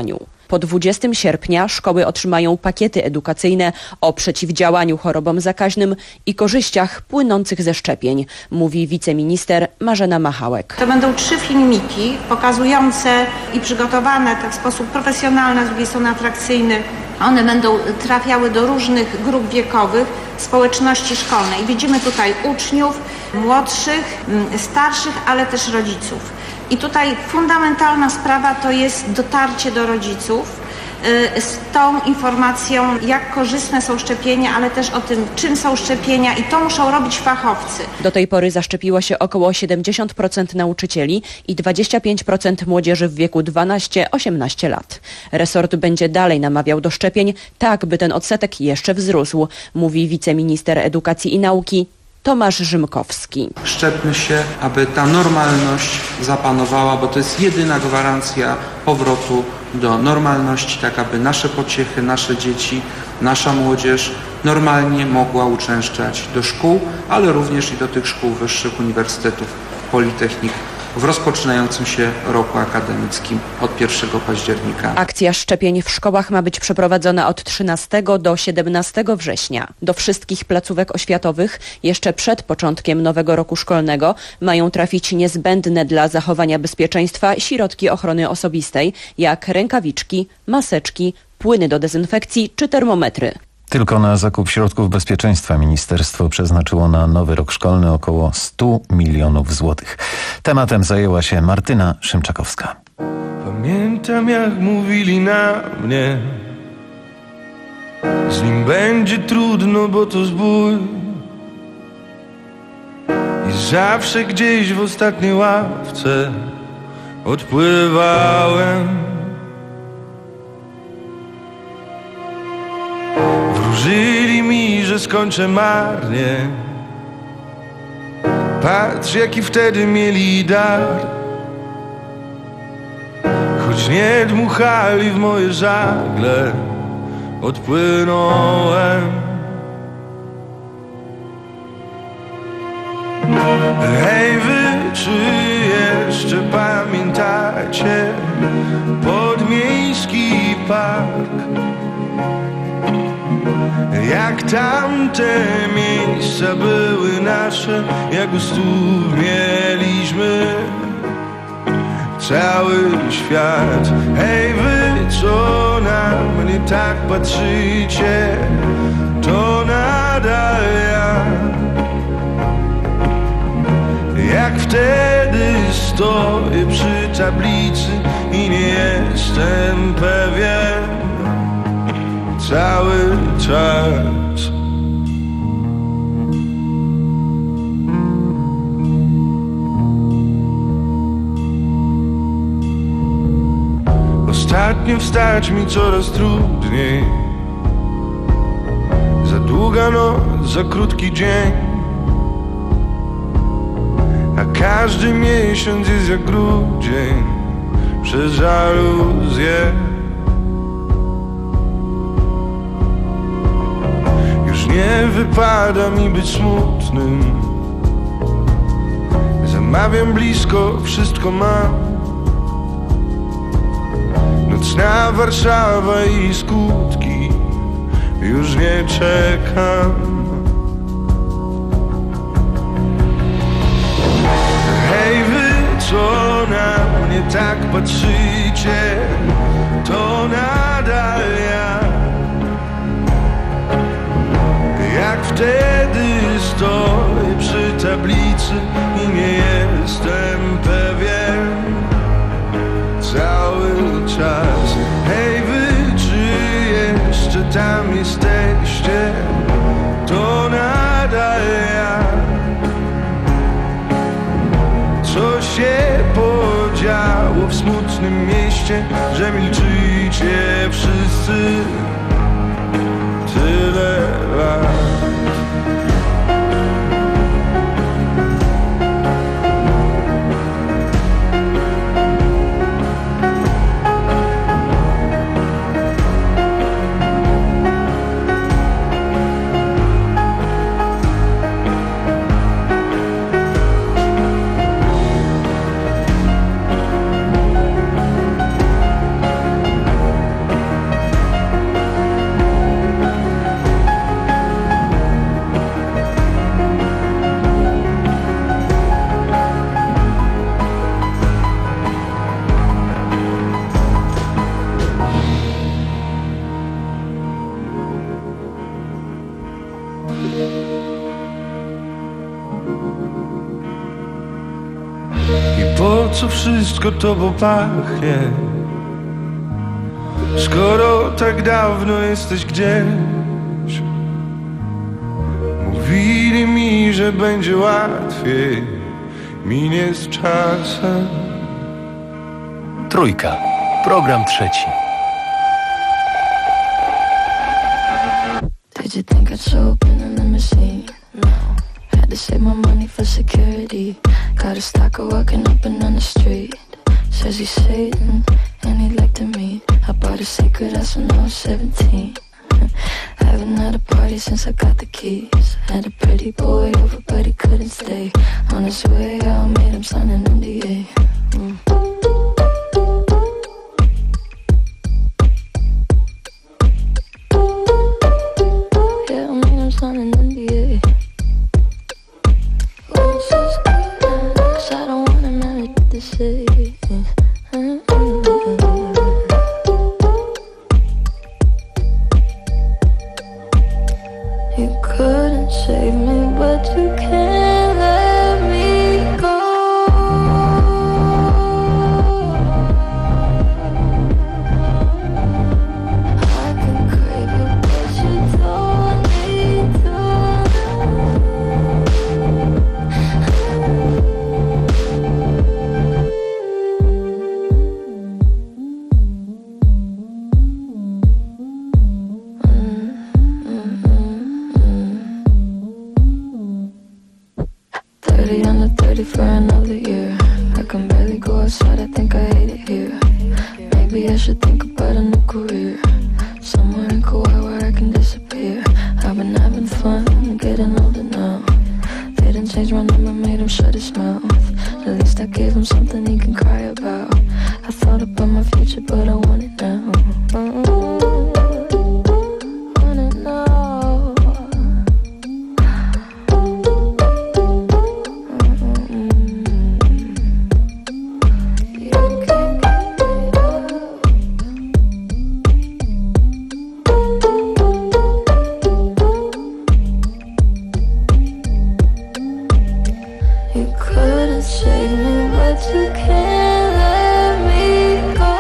Po dwudziestego sierpnia szkoły otrzymają pakiety edukacyjne o przeciwdziałaniu chorobom zakaźnym i korzyściach płynących ze szczepień, mówi wiceminister Marzena Machałek. To będą trzy filmiki pokazujące i przygotowane tak w sposób profesjonalny, a z drugiej strony atrakcyjny. One będą trafiały do różnych grup wiekowych społeczności szkolnej. Widzimy tutaj uczniów, młodszych, starszych, ale też rodziców. I tutaj fundamentalna sprawa to jest dotarcie do rodziców z tą informacją, jak korzystne są szczepienia, ale też o tym, czym są szczepienia, i to muszą robić fachowcy. Do tej pory zaszczepiło się około siedemdziesiąt procent nauczycieli i dwadzieścia pięć procent młodzieży w wieku dwanaście do osiemnastu lat. Resort będzie dalej namawiał do szczepień, tak by ten odsetek jeszcze wzrósł, mówi wiceminister edukacji i nauki Tomasz Rzymkowski. Szczepmy się, aby ta normalność zapanowała, bo to jest jedyna gwarancja powrotu do normalności, tak aby nasze pociechy, nasze dzieci, nasza młodzież normalnie mogła uczęszczać do szkół, ale również i do tych szkół wyższych, uniwersytetów, politechnik w rozpoczynającym się roku akademickim od pierwszego października. Akcja szczepień w szkołach ma być przeprowadzona od trzynastego do siedemnastego września. Do wszystkich placówek oświatowych jeszcze przed początkiem nowego roku szkolnego mają trafić niezbędne dla zachowania bezpieczeństwa środki ochrony osobistej, jak rękawiczki, maseczki, płyny do dezynfekcji czy termometry. Tylko na zakup środków bezpieczeństwa ministerstwo przeznaczyło na nowy rok szkolny około stu milionów złotych. Tematem zajęła się Martyna Szymczakowska. Pamiętam, jak mówili na mnie, z nim będzie trudno, bo to zbój. I zawsze gdzieś w ostatniej ławce odpływałem. Wróżyli mi, że skończę marnie. Patrz, jaki wtedy mieli dar. Choć nie dmuchali w moje żagle, odpłynąłem. Hej wy, czy jeszcze pamiętacie podmiejski park? Jak tamte miejsca były nasze, jak ustów mieliśmy cały świat. Hej wy, co na mnie tak patrzycie, to nadal ja. Jak wtedy stoję przy tablicy i nie jestem pewien cały czas. Ostatnio wstać mi coraz trudniej. Za długa noc, za krótki dzień, a każdy miesiąc jest jak grudzień przez żaluzję. Nie wypada mi być smutnym. Zamawiam blisko, wszystko mam. Nocna Warszawa i skutki, już nie czekam. Hej wy, co na mnie tak patrzycie, to nadal ja. Jak wtedy stoję przy tablicy i nie jestem pewien cały czas. Hej wy, czy jeszcze tam jesteście, to nadal ja. Co się podziało w smutnym mieście, że milczycie wszyscy tyle lat. co wszystko tobą pachnie. Skoro tak dawno jesteś gdzieś, mówili mi, że będzie łatwiej, minie z czasem. Trójka. Program trzeci. Did you think I'd show up in a limousine? No. Had to save my money for security. Got a stalker walking up and down the street. Says he's Satan and he'd like to meet. I bought a secret house when I was seventeen. Haven't had a party since I got the keys. Had a pretty boy over but he couldn't stay. On his way out made him sign an N D A. Mm. Yeah, I made him sign an N D A. Cause I don't want him out to say. You couldn't save me, but you can't let me go. I can crave you, but you don't need to. thirty under thirty for another year. I can barely go outside, I think I hate it here. Maybe I should think about a new career, somewhere in Kauai where I can disappear. I've been having fun, getting older now. They didn't change my number, made him shut his mouth. At least I gave him something he can cry about. I thought about my future, but I want it now. Want it now. You couldn't save me, but you can't let me go.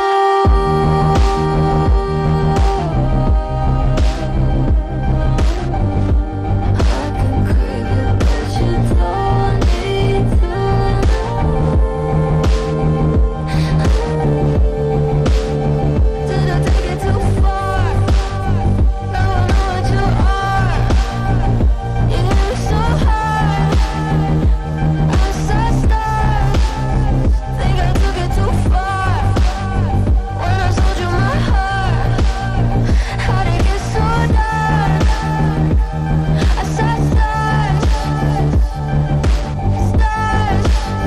I can crave you, but you don't need to. Did I take it too far? Now I know what you are. You get me so high. Outside stars, think I took it too far. When I sold you my heart, how'd it get so dark? Outside stars, stars.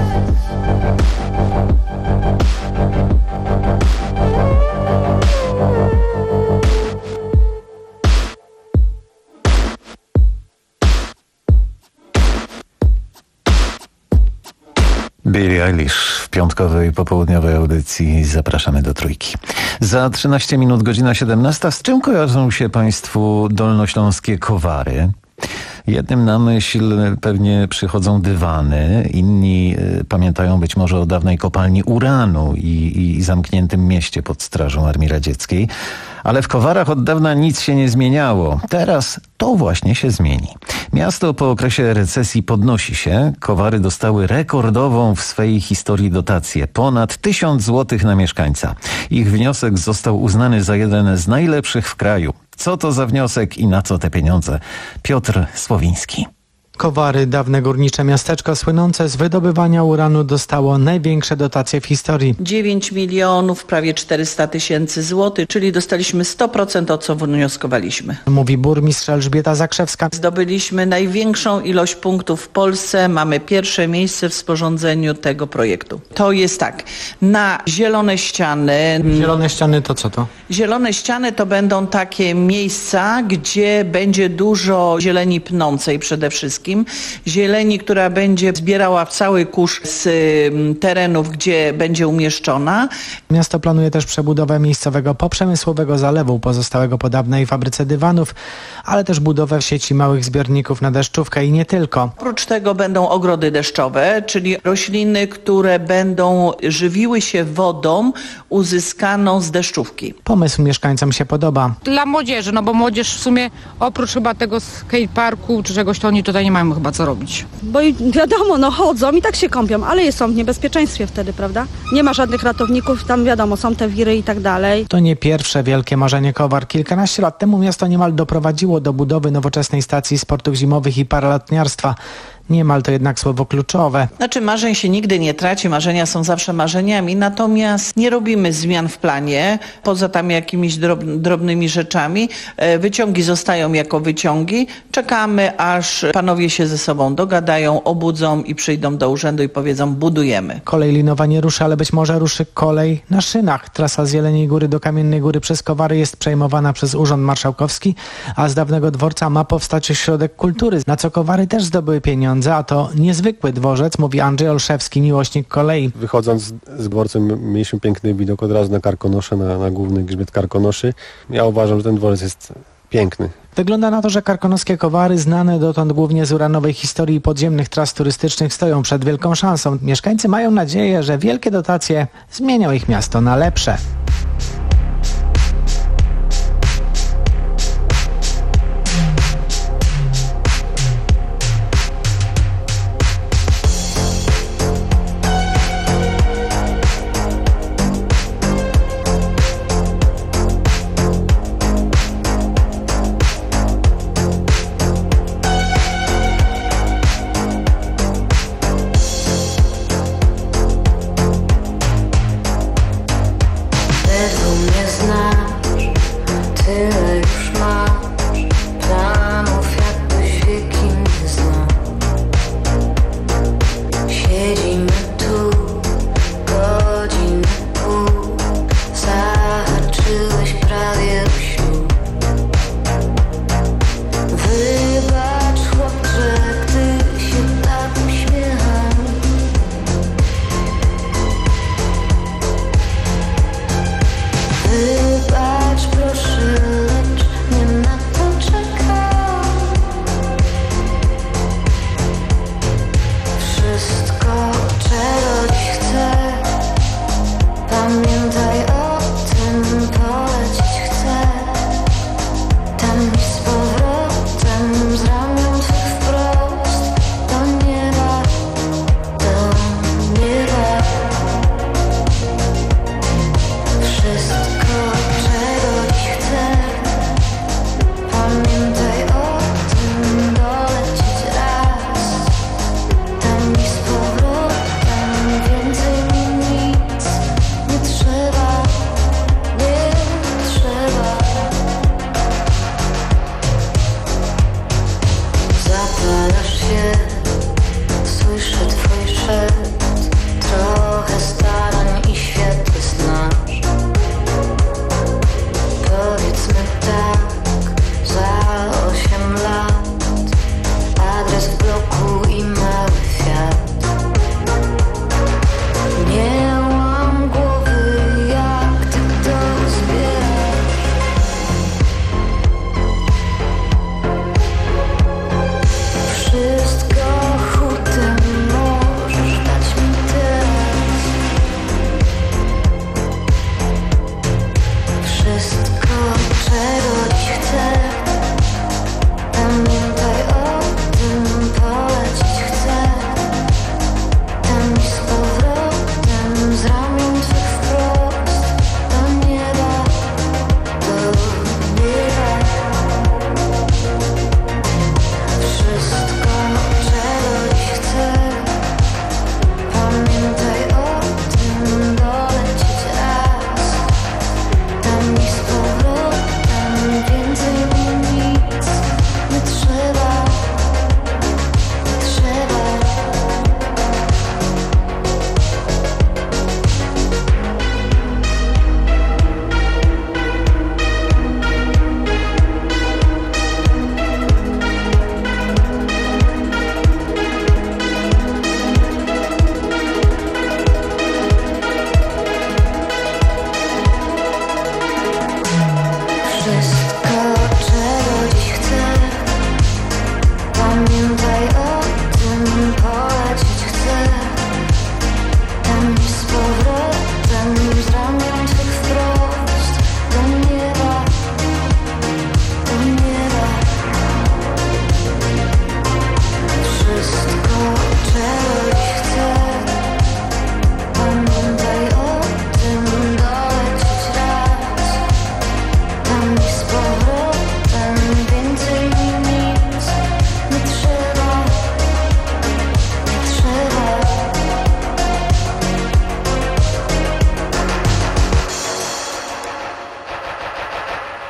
Billie Eilish w piątkowej popołudniowej audycji Zapraszamy do Trójki. Za trzynaście minut godzina siedemnasta. Z czym kojarzą się Państwu dolnośląskie Kowary? Jednym na myśl pewnie przychodzą dywany, inni y, pamiętają być może o dawnej kopalni uranu i, i zamkniętym mieście pod Strażą Armii Radzieckiej. Ale w Kowarach od dawna nic się nie zmieniało. Teraz to właśnie się zmieni. Miasto po okresie recesji podnosi się. Kowary dostały rekordową w swej historii dotację. Ponad tysiąc złotych na mieszkańca. Ich wniosek został uznany za jeden z najlepszych w kraju. Co to za wniosek i na co te pieniądze? Piotr Słowiński. Kowary, dawne górnicze miasteczko słynące z wydobywania uranu, dostało największe dotacje w historii. dziewięć milionów, prawie czterysta tysięcy złotych, czyli dostaliśmy sto procent o co wnioskowaliśmy. Mówi burmistrz Elżbieta Zakrzewska. Zdobyliśmy największą ilość punktów w Polsce. Mamy pierwsze miejsce w sporządzeniu tego projektu. To jest tak, na zielone ściany. Zielone ściany to co to? Zielone ściany to będą takie miejsca, gdzie będzie dużo zieleni pnącej przede wszystkim. wszystkim. Zieleni, która będzie zbierała cały kurz z terenów, gdzie będzie umieszczona. Miasto planuje też przebudowę miejscowego poprzemysłowego zalewu pozostałego po dawnej fabryce dywanów, ale też budowę sieci małych zbiorników na deszczówkę i nie tylko. Oprócz tego będą ogrody deszczowe, czyli rośliny, które będą żywiły się wodą uzyskaną z deszczówki. Pomysł mieszkańcom się podoba. Dla młodzieży, no bo młodzież w sumie oprócz chyba tego skateparku czy czegoś, to oni tutaj nie mają chyba co robić. Bo i wiadomo, no chodzą i tak się kąpią, ale są w niebezpieczeństwie wtedy, prawda? Nie ma żadnych ratowników, tam wiadomo, są te wiry i tak dalej. To nie pierwsze wielkie marzenie Kowar. Kilkanaście lat temu miasto niemal doprowadziło do budowy nowoczesnej stacji sportów zimowych i paralatniarstwa. Niemal to jednak słowo kluczowe. Znaczy marzeń się nigdy nie traci, marzenia są zawsze marzeniami, natomiast nie robimy zmian w planie, poza tam jakimiś drob, drobnymi rzeczami. Wyciągi zostają jako wyciągi. Czekamy, aż panowie się ze sobą dogadają, obudzą i przyjdą do urzędu i powiedzą: budujemy. Kolej linowa nie ruszy, ale być może ruszy kolej na szynach. Trasa z Jeleniej Góry do Kamiennej Góry przez Kowary jest przejmowana przez Urząd Marszałkowski, a z dawnego dworca ma powstać ośrodek kultury, na co Kowary też zdobyły pieniądze. A to niezwykły dworzec, mówi Andrzej Olszewski, miłośnik kolei. Wychodząc z dworcem mieliśmy piękny widok od razu na Karkonosze, na, na główny grzbiet Karkonoszy. Ja uważam, że ten dworzec jest piękny. Wygląda na to, że karkonoskie Kowary, znane dotąd głównie z uranowej historii podziemnych tras turystycznych, stoją przed wielką szansą. Mieszkańcy mają nadzieję, że wielkie dotacje zmienią ich miasto na lepsze.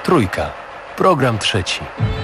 Trójka. Program trzeci.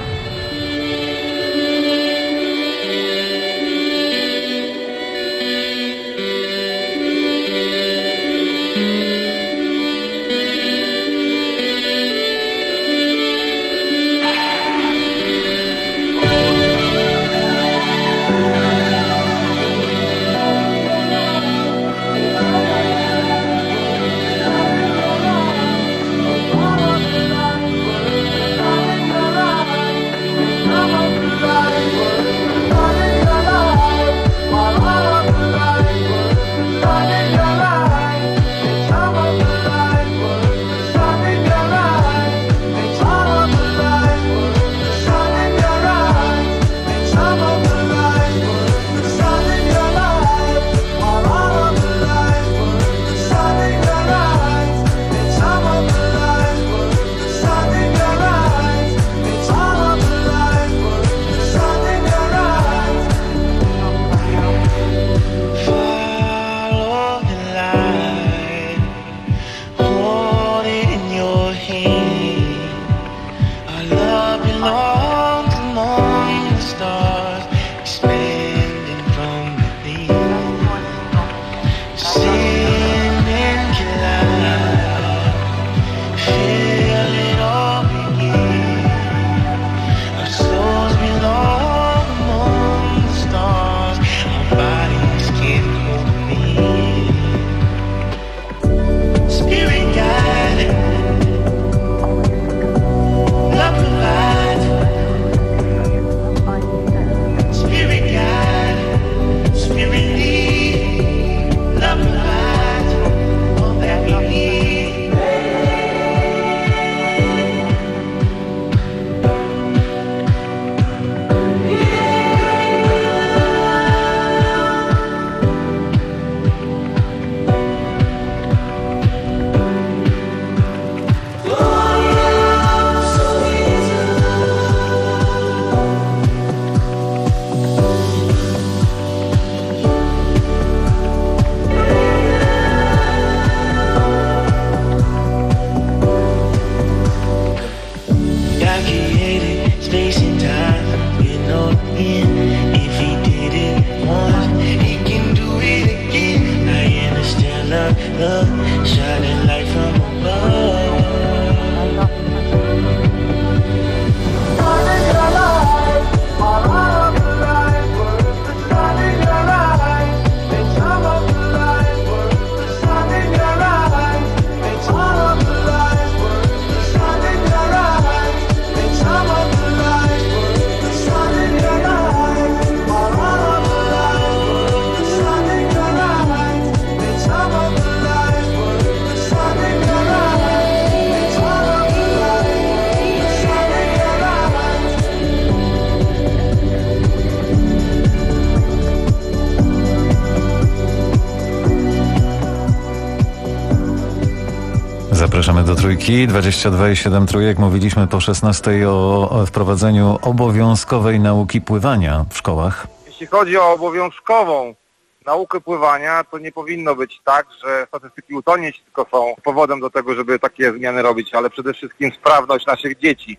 Zapraszamy do Trójki, dwadzieścia dwa i siedem trójek. Mówiliśmy po szesnastej o, o wprowadzeniu obowiązkowej nauki pływania w szkołach. Jeśli chodzi o obowiązkową naukę pływania, to nie powinno być tak, że statystyki utonięć tylko są powodem do tego, żeby takie zmiany robić, ale przede wszystkim sprawność naszych dzieci.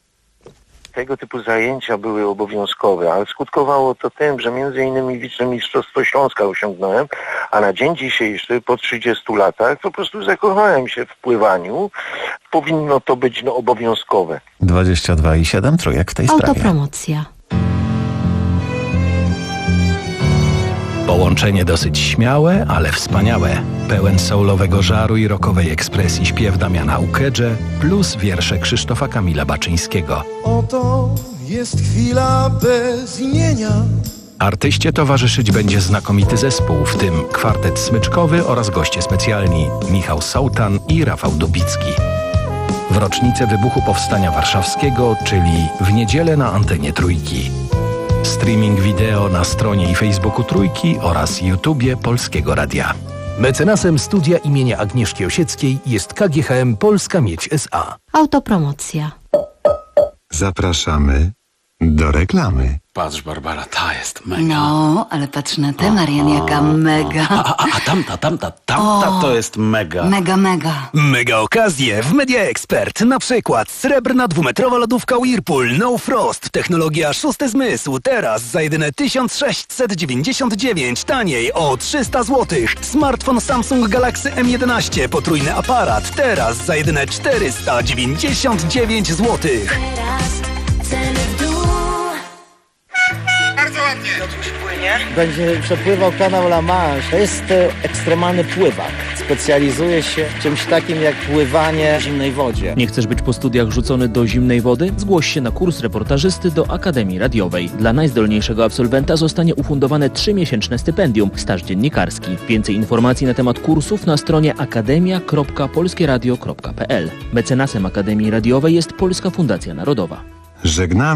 Tego typu zajęcia były obowiązkowe, ale skutkowało to tym, że między innymi wicemistrzostwo Śląska osiągnąłem, a na dzień dzisiejszy, po trzydziestu latach, po prostu zakochałem się w pływaniu. Powinno to być no, obowiązkowe. dwadzieścia dwa i siedem trójek w tej sprawie. Autopromocja. Połączenie dosyć śmiałe, ale wspaniałe. Pełen soulowego żaru i rockowej ekspresji śpiew Damiana Ukedże plus wiersze Krzysztofa Kamila Baczyńskiego. Oto jest chwila bez imienia. Artyście towarzyszyć będzie znakomity zespół, w tym kwartet smyczkowy oraz goście specjalni Michał Sołtan i Rafał Dubicki. W rocznicę wybuchu Powstania Warszawskiego, czyli w niedzielę na antenie Trójki. Streaming wideo na stronie i Facebooku Trójki oraz YouTubie Polskiego Radia. Mecenasem studia imienia Agnieszki Osieckiej jest K G H M Polska Miedź S A. Autopromocja. Zapraszamy Do reklamy. Patrz, Barbara, ta jest mega. No, ale patrz na tę, Marian, jaka mega. A, a, a tamta, tamta, tamta O, to jest mega. Mega, mega. Mega okazje w Media Expert. Na przykład srebrna dwumetrowa lodówka Whirlpool No Frost. Technologia szósty zmysł. Teraz za jedyne tysiąc sześćset dziewięćdziesiąt dziewięć. Taniej o trzysta złotych. Smartfon Samsung Galaxy M jedenaście. Potrójny aparat. Teraz za jedyne czterysta dziewięćdziesiąt dziewięć złotych. Ceny w dół. Bardzo ładnie. Będzie przepływał kanał La Manche. To jest e, ekstremalny pływak. Specjalizuje się w czymś takim jak pływanie w zimnej wodzie. Nie chcesz być po studiach rzucony do zimnej wody? Zgłoś się na kurs reportażysty do Akademii Radiowej. Dla najzdolniejszego absolwenta zostanie ufundowane trzymiesięczne stypendium, staż dziennikarski. Więcej informacji na temat kursów na stronie akademia kropka polskieradio kropka p l. Mecenasem Akademii Radiowej jest Polska Fundacja Narodowa. Żegnamy.